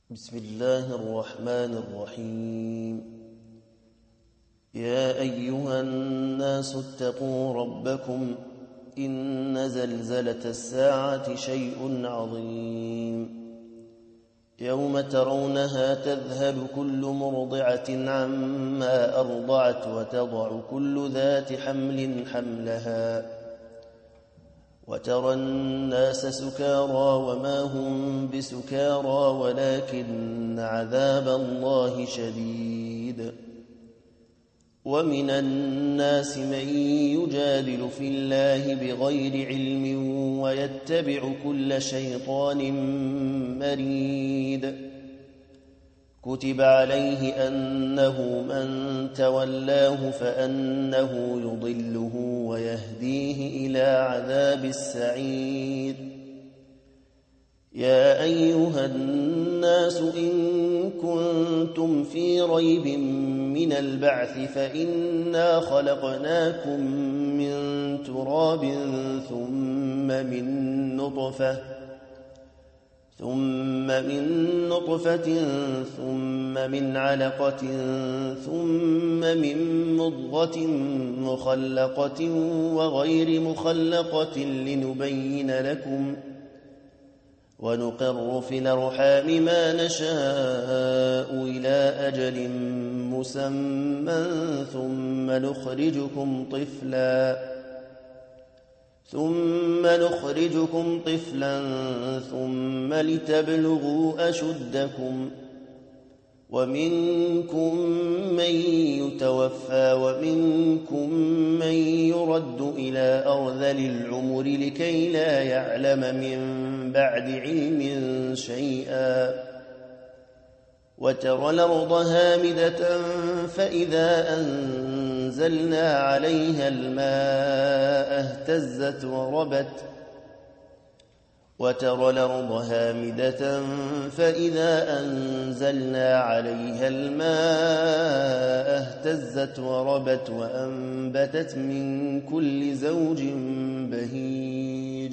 بسم الله الرحمن الرحيم. يا أيها الناس اتقوا ربكم إن زلزلة الساعة شيء عظيم. يوم ترونها تذهل كل مرضعة عما أرضعت وتضع كل ذات حمل حملها وترى الناس سكارى وما هم بسكارى ولكن عذاب الله شديد. ومن الناس من يجادل في الله بغير علم ويتبع كل شيطان مريد. كتب عليه أنه من تولاه فأنه يضله ويهديه إلى عذاب السعير. يا أيها الناس إن كنتم في ريب من البعث فإنا خلقناكم من تراب ثم من نطفة ثم من علقة ثم من مضغة مخلقة وغير مخلقة لنبين لكم ونقر في الأرحام ما نشاء إلى أجل مسمى ثم نخرجكم طفلا ثم لتبلغوا أشدكم ومنكم من يتوفى ومنكم من يرد إلى أرذل العمر لكي لا يعلم من بعد علم شيئا. وترى الأرض هامدة فإذا أنزلنا عليها الماء اهتزت وربت وأنبتت من كل زوج بهيج.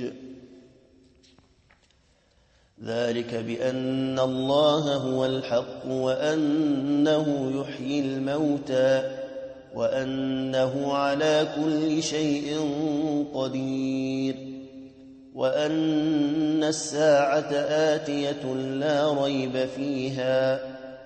ذلك بأن الله هو الحق وأنه يحيي الموتى وأنه على كل شيء قدير وأن الساعة آتية لا ريب فيها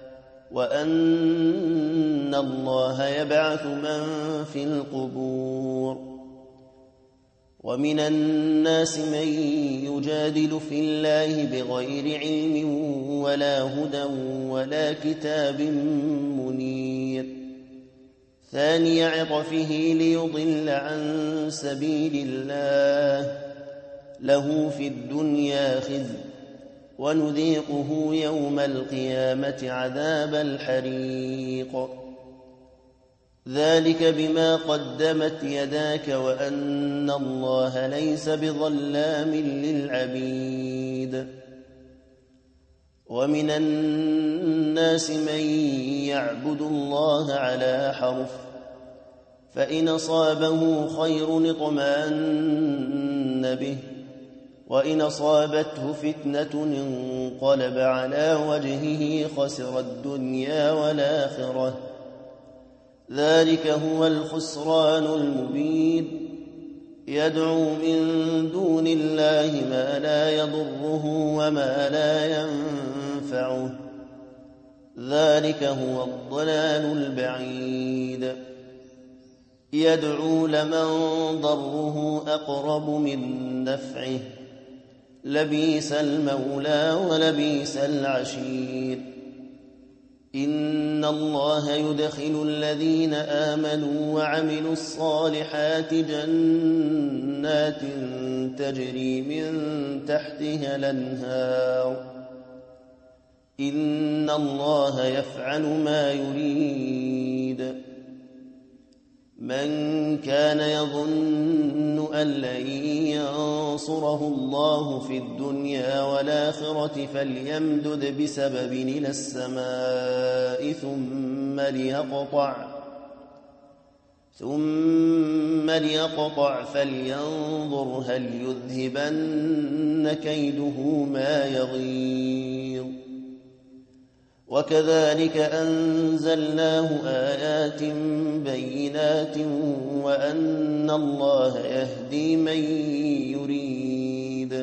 وأن الله يبعث من في القبور. ومن الناس من يجادل في الله بغير علم ولا هدى ولا كتاب منير. ثاني عطفه ليضل عن سبيل الله له في الدنيا خزي ونذيقه يوم القيامة عذاب الحريق. ذلك بما قدمت يداك وأن الله ليس بظلام للعبيد. ومن الناس من يعبد الله على حرف فإن أصابه خير اطمأن به وإن أصابته فتنة انقلب على وجهه خسر الدنيا والآخرة. ذلك هو الخسران المبين. يدعو من دون الله ما لا يضره وما لا ينفعه. ذلك هو الضلال البعيد. يدعو لمن ضره أقرب من نفعه لبئس المولى ولبئس العشير. إن الله يدخل الذين آمنوا وعملوا الصالحات جنات تجري من تحتها الأنهار. إن الله يفعل ما يريد. من كان يظن أن لن ينصره الله في الدنيا والآخرة فليمدد بسبب إلى السماء ثم ليقطع فلينظر هل يذهبن كيده ما يغيظ. وكذلك أنزلناه آيات بينات وأن الله يهدي من يريد.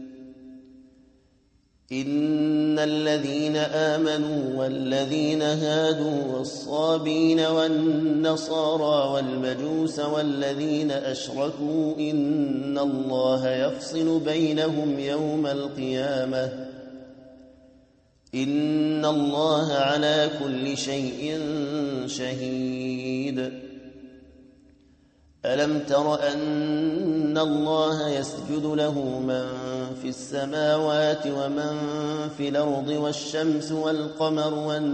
إن الذين آمنوا والذين هادوا والصابين والنصارى والمجوس والذين أشركوا إن الله يفصل بينهم يوم القيامة إن الله على كل شيء شهيد. ألم تر أن الله يسجد له من في السماوات ومن في الأرض والشمس والقمر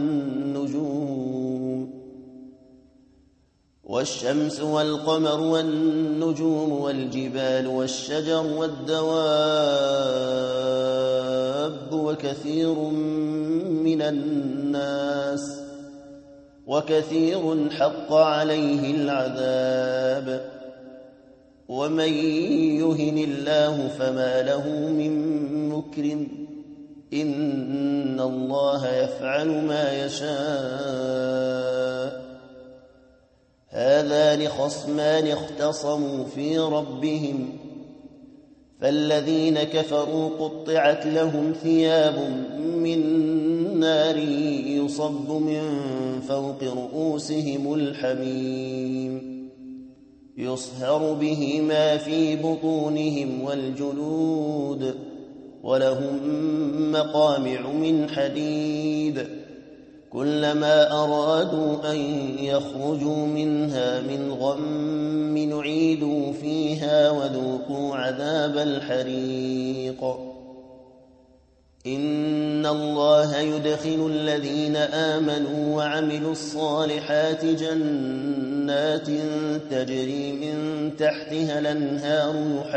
والنجوم والجبال والشجر والدواب وكثير حق عليه العذاب ومن يهن الله فما له من مكرم إن الله يفعل ما يشاء. هذان خصمان اختصموا في ربهم فالذين كفروا قطعت لهم ثياب من نار يصب من فوق رؤوسهم الحميم يصهر به ما في بطونهم والجلود ولهم مقامع من حديد كلما أرادوا أن يخرجوا منها من غم نعيدوا فيها وذوقوا عذاب الحريق. إن الله يدخل الذين آمنوا وعملوا الصالحات جنات تجري من تحتها الأنهار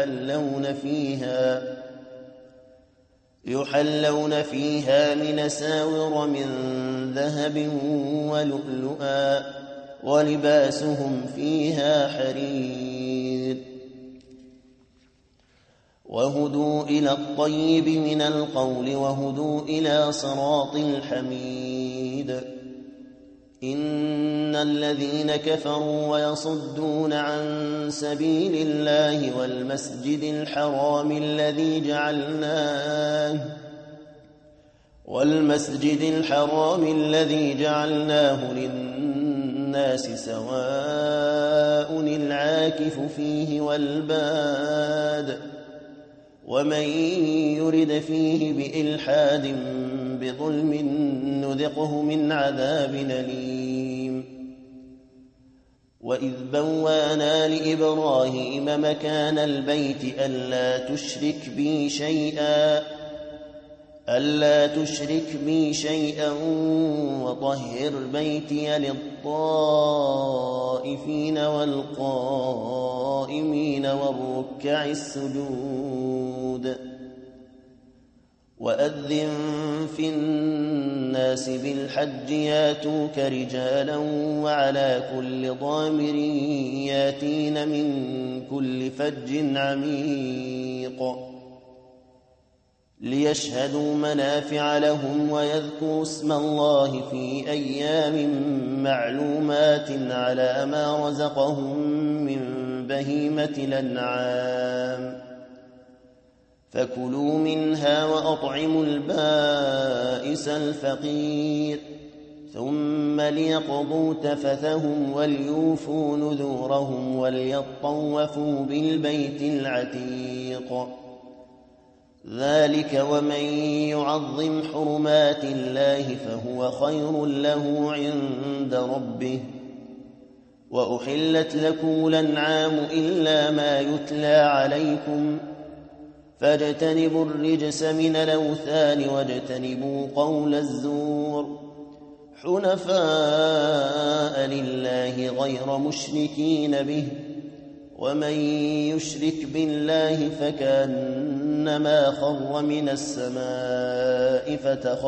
يحلون فيها من أساور من ذهب ولؤلؤا ولباسهم فيها حرير. وهدوا إلى الطيب من القول وهدوا إلى صراط الحميد. إن الذين كفروا ويصدون عن سبيل الله والمسجد الحرام الذي جعلناه للناس سواء العاكف فيه والباد ومن يرد فيه بإلحاد بظلم نذقه من عذاب أليم. وإذ بوانا لإبراهيم مكان البيت ألا تشرك بي شيئا وطهر بيتي للطائفين والقائمين والركع السجود. وأذن في الناس بالحج ياتوك رجالا وعلى كل ضامر ياتين من كل فج عميق ليشهدوا منافع لهم ويذكروا اسم الله في أيام معلومات على ما رزقهم من بهيمة الأنعام فكلوا منها وأطعموا البائس الفقير ثم ليقضوا تفثهم وليوفوا نذورهم وليطوفوا بالبيت العتيق. ذلك ومن يعظم حرمات الله فهو خير له عند ربه. وأحلت لكم الأنعام إلا ما يتلى عليكم فاجتنبوا الرجس من الأوثان واجتنبوا قول الزور حنفاء لله غير مشركين به ومن يشرك بالله فكأنما خر من السماء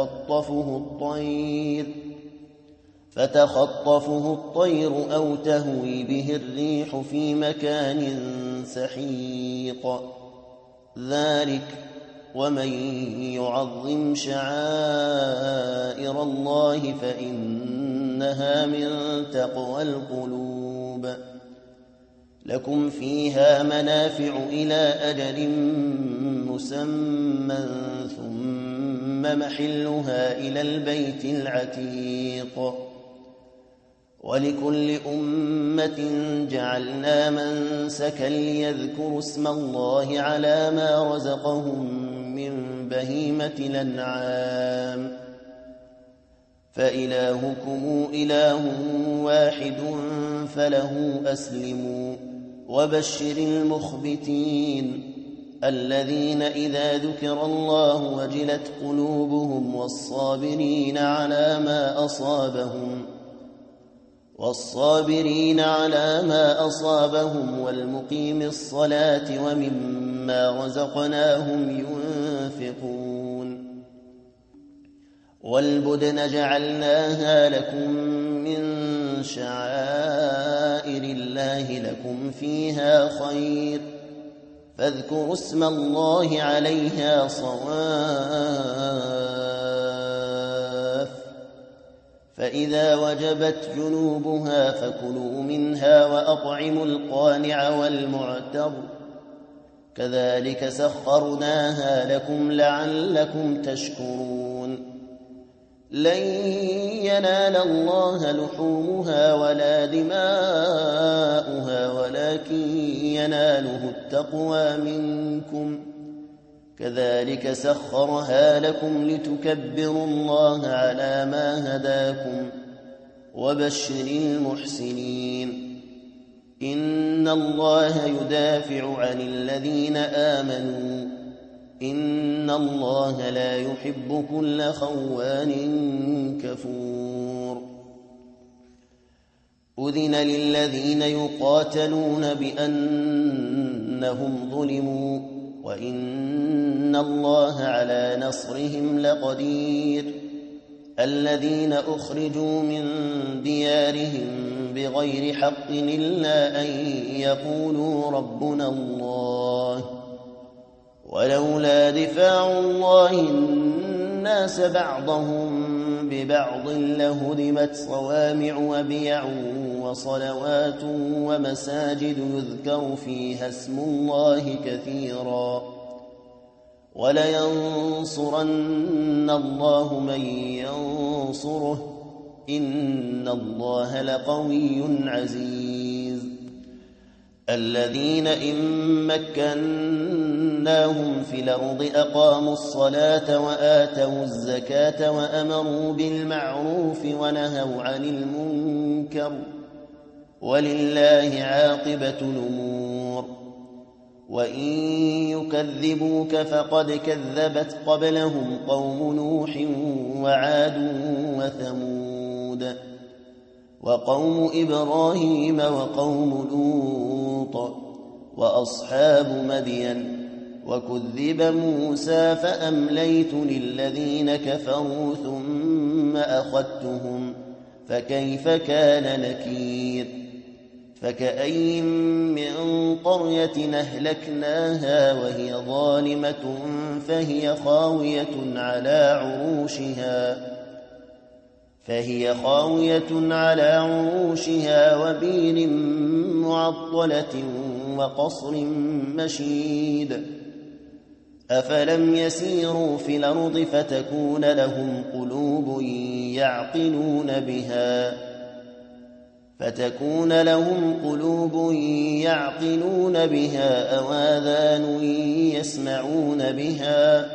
فتخطفه الطير أو تهوي به الريح في مكان سحيق. ذلك ومن يعظم شعائر شعائر الله فإنها من تقوى القلوب. لكم فيها منافع إلى أجل مسمى ثم محلها إلى البيت العتيق. ولكل أمة جعلنا منسكا ليذكروا اسم الله على ما رزقهم من بهيمة الأنعام فإلهكم إله واحد فله أسلموا. وبشر المخبتين الذين إذا ذكر الله وجلت قلوبهم والصابرين على ما أصابهم والمقيم الصلاة ومما رزقناهم ينفقون. والبدن جعلناها لكم من شعائر الله لكم فيها خير فاذكروا اسم الله عليها صواف. فإذا وجبت جنوبها فكلوا منها وأطعموا القانع والمعتر كذلك سخرناها لكم لعلكم تشكرون. لن ينال الله لحومها ولا دماؤها ولكن يناله التقوى منكم كذلك سخرها لكم لتكبروا الله على ما هداكم. وبشر المحسنين إن الله يدافع عن الذين آمنوا إن الله لا يحب كل خوان كفور. أذن للذين يقاتلون بأنهم ظلموا وإن الله على نصرهم لقدير. الذين أخرجوا من ديارهم بغير حق إلا أن يقولوا ربنا الله ولولا دفاع الله الناس بعضهم ببعض لهدمت صوامع وبيع وصلوات ومساجد يذكر فيها اسم الله كثيرا ولينصرن الله من ينصره إن الله لقوي عزيز. الذين إن مكناهم في الأرض أقاموا الصلاة وآتوا الزكاة وأمروا بالمعروف ونهوا عن المنكر ولله عاقبة الأمور. وإن يكذبوك فقد كذبت قبلهم قوم نوح وعاد وثمود وقوم إبراهيم وقوم لوط وأصحاب مدين وكذب موسى فأمليت للذين كفروا ثم أخذتهم فكيف كان نكير. فكأين من قرية أهلكناها وهي ظالمة فهي خاوية على عروشها وبير معطلة وقصر مشيد. أفلم يسيروا في الأرض فتكون لهم قلوب يعقلون بها أو آذان يسمعون بها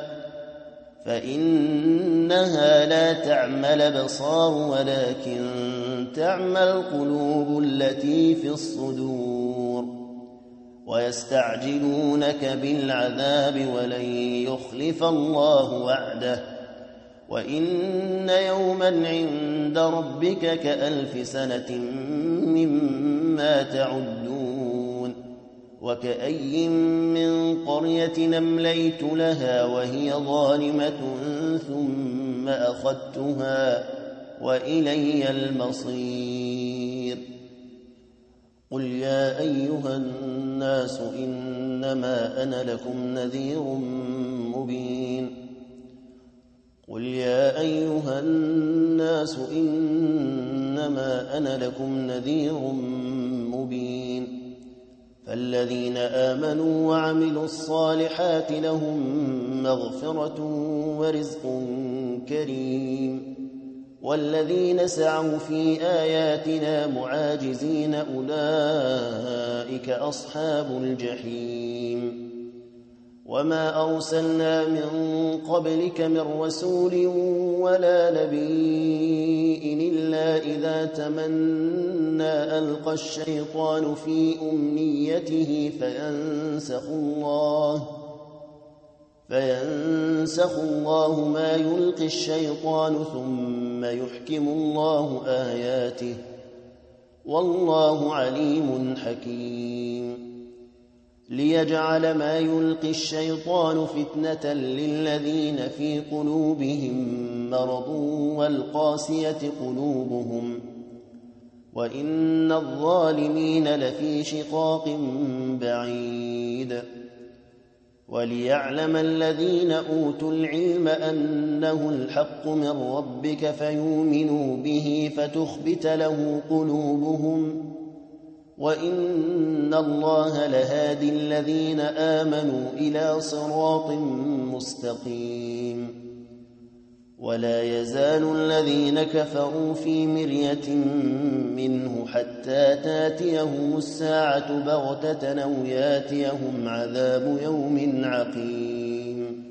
فإنها لا تعمى الأبصار ولكن تعمى القلوب التي في الصدور. ويستعجلونك بالعذاب ولن يخلف الله وعده وإن يوما عند ربك كألف سنة مما تعدون. وكأي من قرية أمليت لها وهي ظالمة ثم أخذتها وإلي المصير. قل يا أيها الناس إنما أنا لكم نذير مبين. قل يا أيها الناس إنما أنا لكم نذير مبين فالذين آمنوا وعملوا الصالحات لهم مغفرة ورزق كريم والذين سعوا في آياتنا معاجزين أولئك أصحاب الجحيم وما أرسلنا من قبلك من رسول ولا نبي إلا إذا تمنى ألقى الشيطان في أمنيته فينسخ الله ما يلقي الشيطان ثم يحكم الله آياته والله عليم حكيم ليجعل ما يلقي الشيطان فتنة للذين في قلوبهم مرض والقاسية قلوبهم وإن الظالمين لفي شقاق بعيد وليعلم الذين أوتوا العلم أنه الحق من ربك فيؤمنوا به فتخبت له قلوبهم وإن الله لهادي الذين آمنوا إلى صراط مستقيم ولا يزال الذين كفروا في مرية منه حتى تاتيهم الساعة بغتة أو ياتيهم عذاب يوم عقيم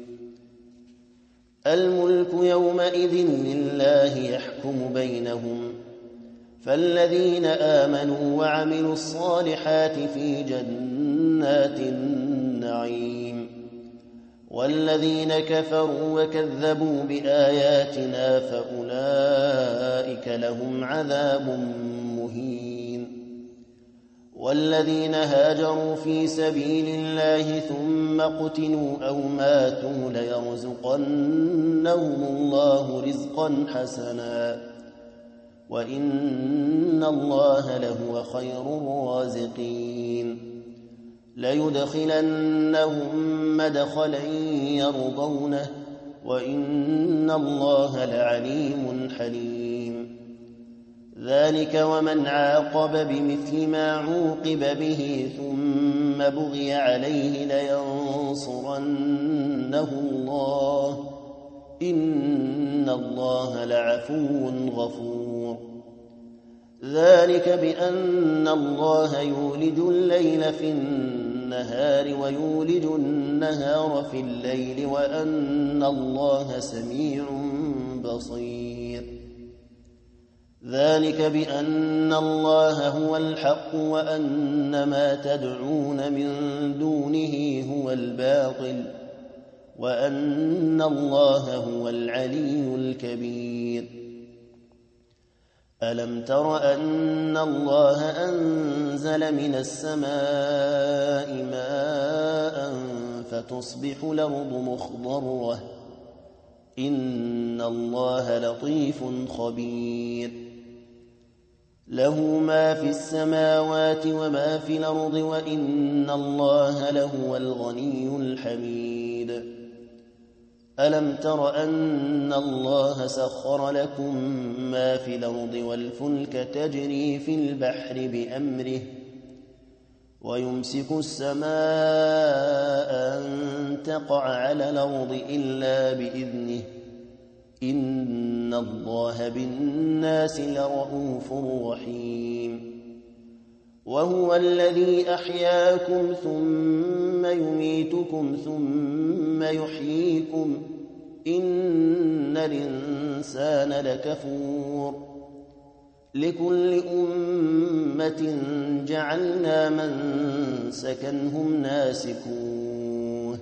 الملك يومئذ لله يحكم بينهم فالذين آمنوا وعملوا الصالحات في جنات النعيم والذين كفروا وكذبوا بآياتنا فأولئك لهم عذاب مهين والذين هاجروا في سبيل الله ثم قتلوا أو ماتوا ليرزقنهم الله رزقا حسنا وإن الله لهو خير الرازقين ليدخلنهم مدخلا يرضونه وإن الله لعليم حليم ذلك ومن عاقب بمثل ما عوقب به ثم بغي عليه لينصرنه الله إن الله لعفو غفور ذلك بأن الله يولج الليل في النهار ويولج النهار في الليل وأن الله سميع بصير ذلك بأن الله هو الحق وأن ما تدعون من دونه هو الباطل وأن الله هو العلي الكبير ألم تر أن الله أنزل من السماء ماء فتصبح الأرض مخضرة إن الله لطيف خبير له ما في السماوات وما في الأرض وإن الله لهو الغني الحميد ألم تر أن الله سخر لكم ما في الأرض والفلك تجري في البحر بأمره ويمسك السماء أن تقع على الأرض إلا بإذنه إن الله بالناس لرؤوف رحيم وهو الذي أحياكم ثم يميتكم ثم يحييكم إن الإنسان لكفور لكل أمة جعلنا منسكا هم ناسكوه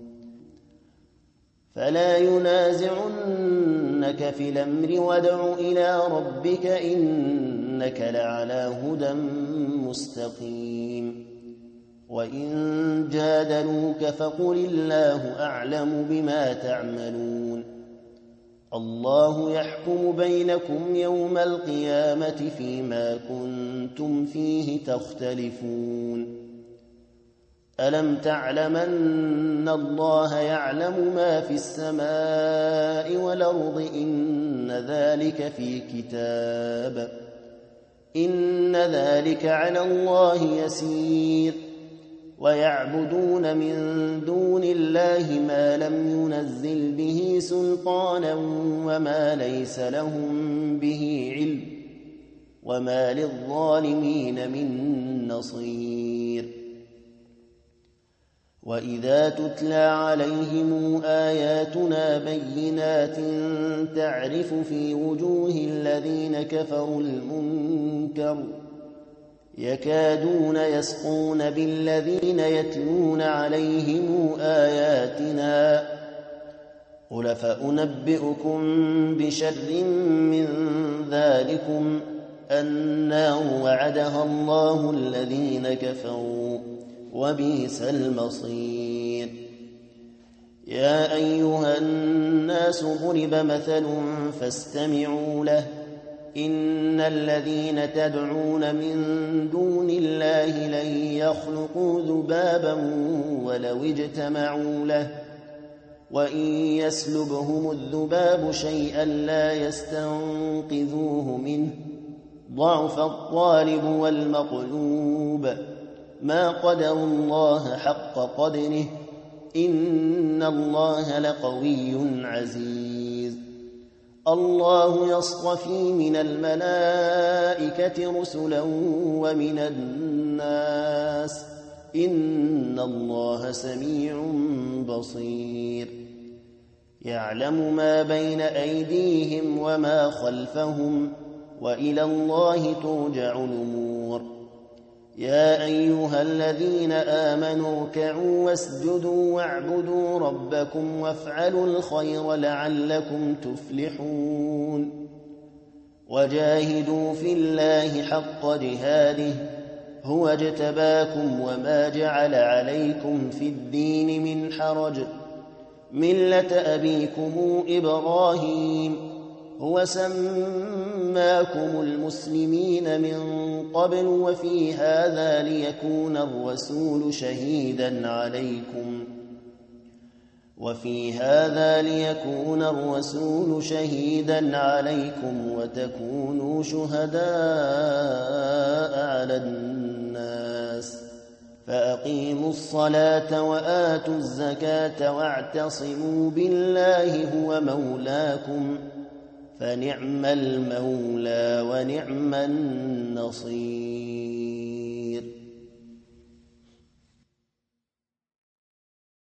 فلا ينازعنك في الأمر وادع إلى ربك إنك لعلى هدى مستقيم وإن جادلوك فقل الله أعلم بما تعملون الله يحكم بينكم يوم القيامة فيما كنتم فيه تختلفون ألم تعلم أن الله يعلم ما في السماء والأرض إن ذلك في كتاب إن ذلك على الله يسير ويعبدون من دون الله ما لم ينزل به سلطانا وما ليس لهم به علم وما للظالمين من نصير وإذا تتلى عليهم آياتنا بينات تعرف في وجوه الذين كفروا المنكر يكادون يسقون بالذين يتلون عليهم آياتنا قل فأنبئكم بشر من ذلكم النار وعدها الله الذين كفروا وبئس المصير يا أيها الناس ضرب مثل فاستمعوا له إن الذين تدعون من دون الله لن يخلقوا ذبابا ولو اجتمعوا له وإن يسلبهم الذباب شيئا لا يستنقذوه منه ضعف الطالب والمطلوب ما قدروا الله حق قدره إن الله لقوي عزيز الله يصطفي من الملائكة رسلا ومن الناس إن الله سميع بصير يعلم ما بين أيديهم وما خلفهم وإلى الله ترجع الأمور يا أيها الذين آمنوا اركعوا واسجدوا واعبدوا ربكم وافعلوا الخير لعلكم تفلحون وجاهدوا في الله حق جهاده هو اجتباكم وما جعل عليكم في الدين من حرج ملة أبيكم إبراهيم هو سماكم المسلمين من قبل وفي هذا ليكون الرسول شهيدا عليكم وتكونوا شهداء على الناس فأقيموا الصلاة وآتوا الزكاة واعتصموا بالله هو مولاكم فنعم المولى ونعم النصير